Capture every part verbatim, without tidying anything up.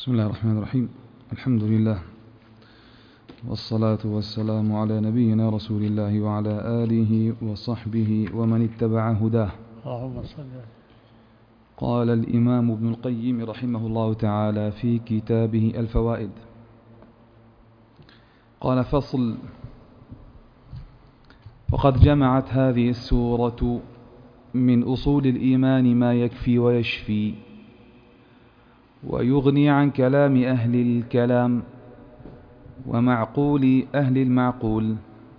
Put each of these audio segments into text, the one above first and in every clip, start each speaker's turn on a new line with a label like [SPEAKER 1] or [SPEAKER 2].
[SPEAKER 1] بسم الله الرحمن الرحيم. الحمد لله والصلاة والسلام على نبينا رسول الله وعلى آله وصحبه ومن اتبع هداه.
[SPEAKER 2] اللهم صل.
[SPEAKER 1] قال الإمام ابن القيم رحمه الله تعالى في كتابه الفوائد، قال: فصل. وقد جمعت هذه السورة من أصول الإيمان ما يكفي ويشفي ويغني عن كلام أهل الكلام ومعقول أهل المعقول،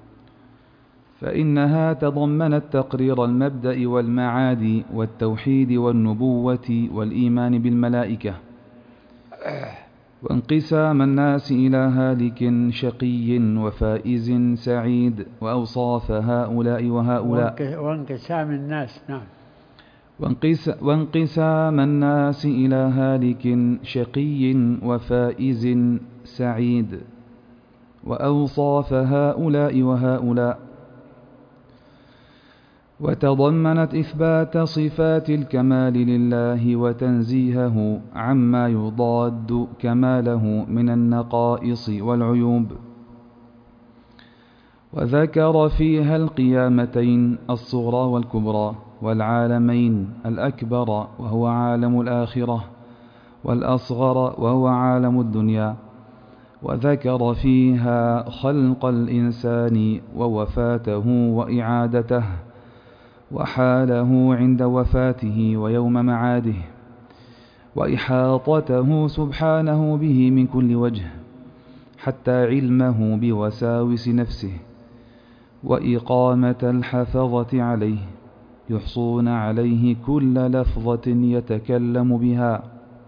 [SPEAKER 1] فإنها تضمنت تقرير المبدأ والمعاد والتوحيد والنبوة والإيمان بالملائكة، وانقسام الناس إلى هالك شقي وفائز سعيد، وأوصاف هؤلاء وهؤلاء
[SPEAKER 2] وانقسام الناس نعم
[SPEAKER 1] وانقسام الناس إلى هالك شقي وفائز سعيد، وأوصاف هؤلاء وهؤلاء. وتضمنت إثبات صفات الكمال لله وتنزيهه عما يضاد كماله من النقائص والعيوب، وذكر فيها القيامتين الصغرى والكبرى، والعالمين الأكبر وهو عالم الآخرة، والأصغر وهو عالم الدنيا، وذكر فيها خلق الإنسان ووفاته وإعادته وحاله عند وفاته ويوم معاده، وإحاطته سبحانه به من كل وجه، حتى علمه بوساوس نفسه، وإقامة الحفظة عليه يحصون عليه كل لفظة يتكلم بها،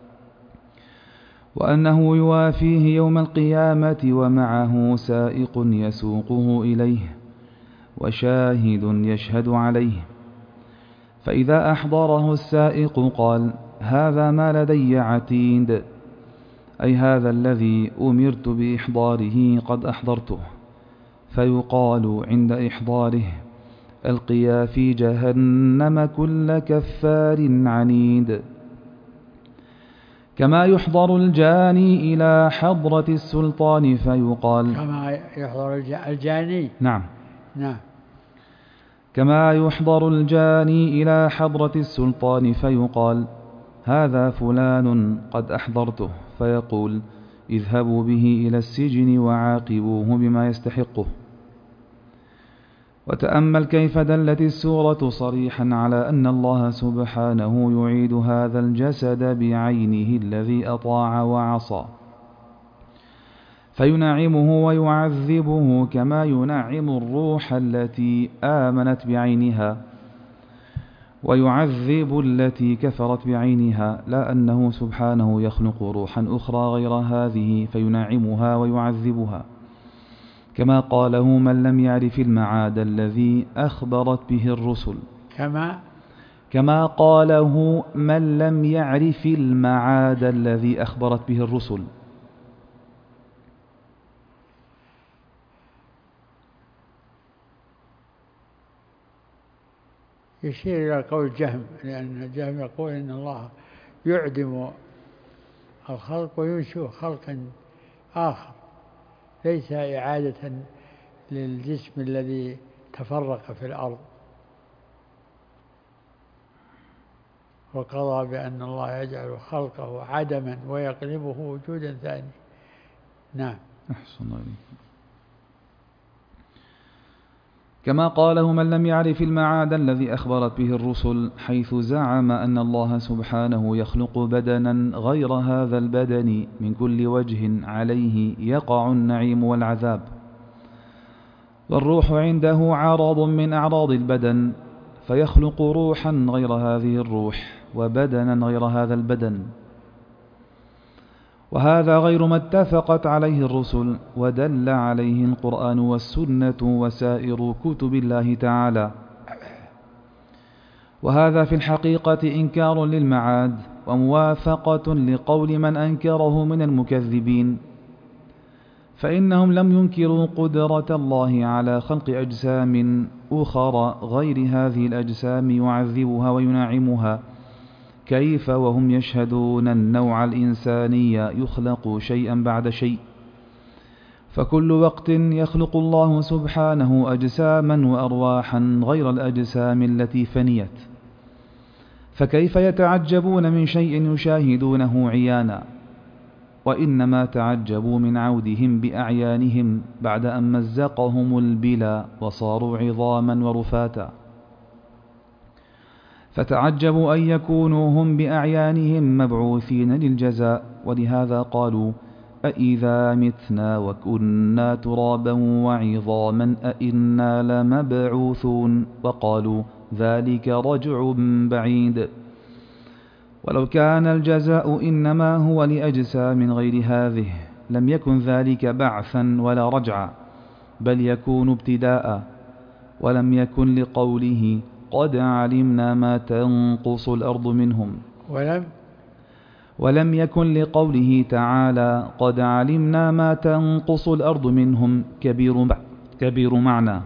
[SPEAKER 1] وأنه يوافيه يوم القيامة ومعه سائق يسوقه إليه وشاهد يشهد عليه، فإذا أحضره السائق قال: هذا ما لدي عتيد، أي هذا الذي أمرت بإحضاره قد أحضرته، فيقال عند إحضاره: ألقيا في جهنم كل كفار عنيد. كما يحضر الجاني إلى حضرة السلطان فيقال
[SPEAKER 2] كما يحضر الجاني
[SPEAKER 1] نعم
[SPEAKER 2] نعم
[SPEAKER 1] كما يحضر الجاني إلى حضرة السلطان فيقال: هذا فلان قد أحضرته، فيقول: اذهبوا به إلى السجن وعاقبوه بما يستحقه. وتأمل كيف دلت السورة صريحا على أن الله سبحانه يعيد هذا الجسد بعينه الذي أطاع وعصى، فينعمه ويعذبه كما ينعم الروح التي آمنت بعينها، ويعذب التي كفرت بعينها، لا أنه سبحانه يخلق روحا أخرى غير هذه فينعمها ويعذبها، كما قاله من لم يعرف المعاد الذي أخبرت به الرسل
[SPEAKER 2] كما
[SPEAKER 1] كما قاله من لم يعرف المعاد الذي أخبرت به الرسل.
[SPEAKER 2] يشير إلى قول جهم، لأن جهم يقول إن الله يعدم الخلق وينشئ خلقا آخر، ليس إعادة للجسم الذي تفرق في الأرض، وقضى بأن الله يجعل خلقه عدما ويقلبه وجودا ثاني. نعم.
[SPEAKER 1] أحسن عليك. كما قاله من لم يعرف المعاد الذي أخبرت به الرسل، حيث زعم أن الله سبحانه يخلق بدنا غير هذا البدن من كل وجه عليه يقع النعيم والعذاب، والروح عنده عرض من أعراض البدن، فيخلق روحا غير هذه الروح وبدنا غير هذا البدن، وهذا غير ما اتفقت عليه الرسل ودل عليه القرآن والسنة وسائر كتب الله تعالى، وهذا في الحقيقة إنكار للمعاد وموافقة لقول من أنكره من المكذبين، فإنهم لم ينكروا قدرة الله على خلق أجسام أخرى غير هذه الأجسام يعذبها وينعمها، كيف وهم يشهدون النوع الإنساني يخلق شيئا بعد شيء؟ فكل وقت يخلق الله سبحانه أجساما وأرواحا غير الأجسام التي فنيت، فكيف يتعجبون من شيء يشاهدونه عيانا؟ وإنما تعجبوا من عودهم بأعيانهم بعد أن مزقهم البلا وصاروا عظاما ورفاتا، فتعجبوا أن يكونوا هم بأعيانهم مبعوثين للجزاء. ولهذا قالوا: أإذا متنا وكنا ترابا وعظاما أإنا لمبعوثون؟ وقالوا: ذلك رجع بعيد. ولو كان الجزاء إنما هو لأجسام غير هذه لم يكن ذلك بعثا ولا رجعا، بل يكون ابتداء. ولم يكن لقوله: قد علمنا ما تنقص الأرض منهم،
[SPEAKER 2] ولم
[SPEAKER 1] ولم يكن لقوله تعالى: قد علمنا ما تنقص الأرض منهم كبير, كبير معنى.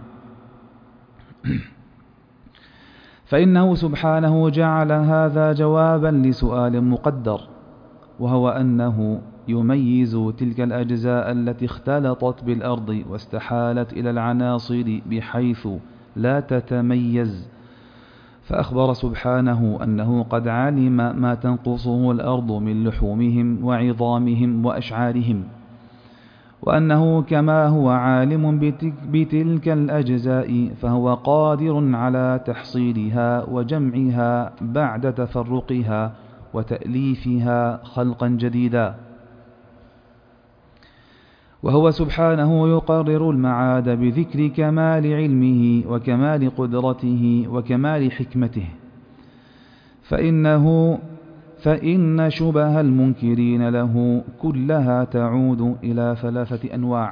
[SPEAKER 1] فإنه سبحانه جعل هذا جوابا لسؤال مقدر، وهو أنه يميز تلك الأجزاء التي اختلطت بالأرض واستحالت إلى العناصر بحيث لا تتميز، فأخبر سبحانه أنه قد علم ما تنقصه الأرض من لحومهم وعظامهم وأشعارهم، وأنه كما هو عالم بتلك الأجزاء فهو قادر على تحصيلها وجمعها بعد تفرقها وتأليفها خلقا جديدا. وهو سبحانه يقرر المعاد بذكر كمال علمه وكمال قدرته وكمال حكمته، فإنه فإن شبه المنكرين له كلها تعود إلى ثلاثة أنواع: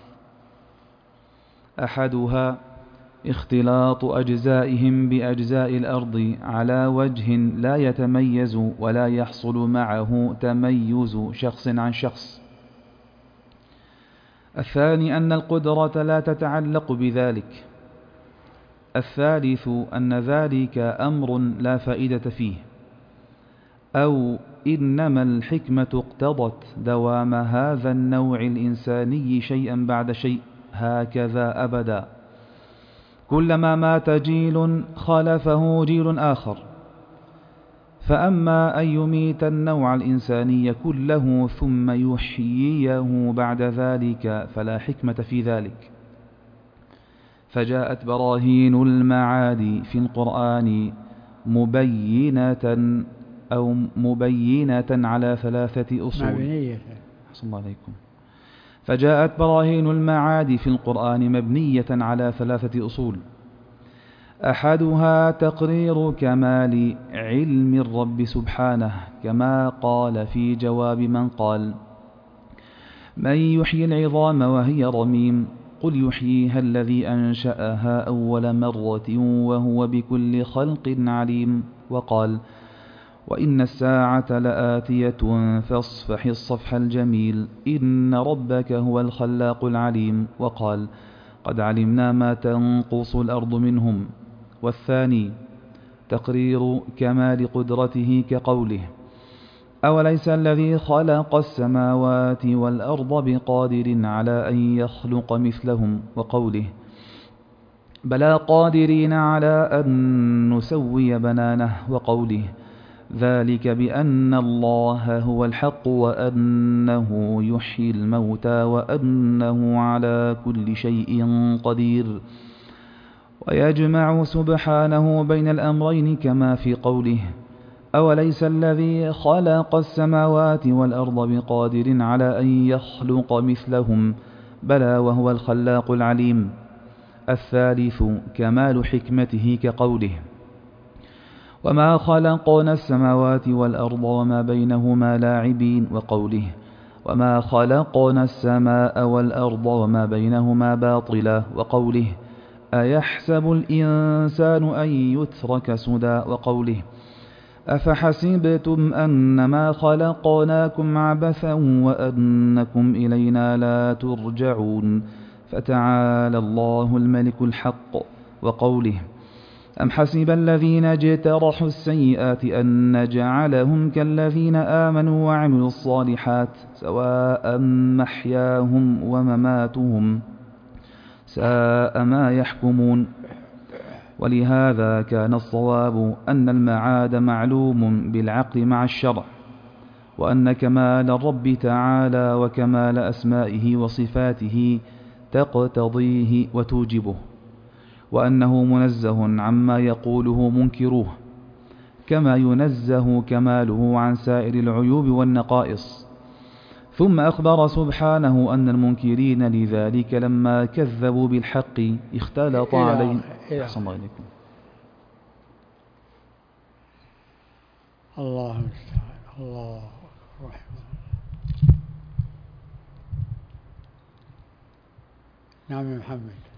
[SPEAKER 1] أحدها اختلاط أجزائهم بأجزاء الأرض على وجه لا يتميز ولا يحصل معه تميز شخص عن شخص. الثاني أن القدرة لا تتعلق بذلك. الثالث أن ذلك أمر لا فائدة فيه، أو إنما الحكمة اقتضت دوام هذا النوع الإنساني شيئا بعد شيء هكذا أبدا، كلما مات جيل خلفه جيل آخر. فأما أن يميت النوع الإنساني كله ثم يحييه بعد ذلك فلا حكمة في ذلك. فجاءت براهين المعاد في القرآن مبينة أو مبينة على ثلاثة أصول.
[SPEAKER 2] مبنية.
[SPEAKER 1] حسن الله عليكم. فجاءت براهين المعاد في القرآن مبنية على ثلاثة أصول: أحدها تقرير كمال علم الرب سبحانه، كما قال في جواب من قال: من يحيي العظام وهي رميم؟ قل يحييها الذي أنشأها أول مرة وهو بكل خلق عليم. وقال: وإن الساعة لآتية فاصفح الصفح الجميل إن ربك هو الخلاق العليم. وقال: قد علمنا ما تنقص الأرض منهم. والثاني تقرير كمال قدرته كقوله: أوليس الذي خلق السماوات والأرض بقادر على أن يخلق مثلهم؟ وقوله: بلى قادرين على أن نسوي بنانه. وقوله: ذلك بأن الله هو الحق وأنه يحيي الموتى وأنه على كل شيء قدير. ويجمع سبحانه بين الأمرين كما في قوله: أوليس الذي خلق السماوات والأرض بقادر على أن يخلق مثلهم؟ بلى وهو الخلاق العليم. الثالث كمال حكمته كقوله: وما خلقنا السماوات والأرض وما بينهما لاعبين. وقوله: وما خلقنا السماء والأرض وما بينهما باطلا. وقوله: أيحسب الإنسان أن يترك سدى. وقوله: أفحسبتم أنما خلقناكم عبثا وأنكم إلينا لا ترجعون. فتعالى الله الملك الحق. وقوله: أم حسب الذين اجترحوا السيئات أن نجعلهم كالذين آمنوا وعملوا الصالحات سواء محياهم ومماتهم ساء ما يحكمون. ولهذا كان الصواب أن المعاد معلوم بالعقل مع الشرع، وأن كمال الرب تعالى وكمال أسمائه وصفاته تقتضيه وتوجبه، وأنه منزه عما يقوله منكروه، كما ينزه كماله عن سائر العيوب والنقائص. ثم أخبر سبحانه أن المنكرين لذلك لما كذبوا بالحق اختلط عليهم. أحسن الله إليكم.
[SPEAKER 2] الله المستعان. الله الرحمن. نعم يا محمد.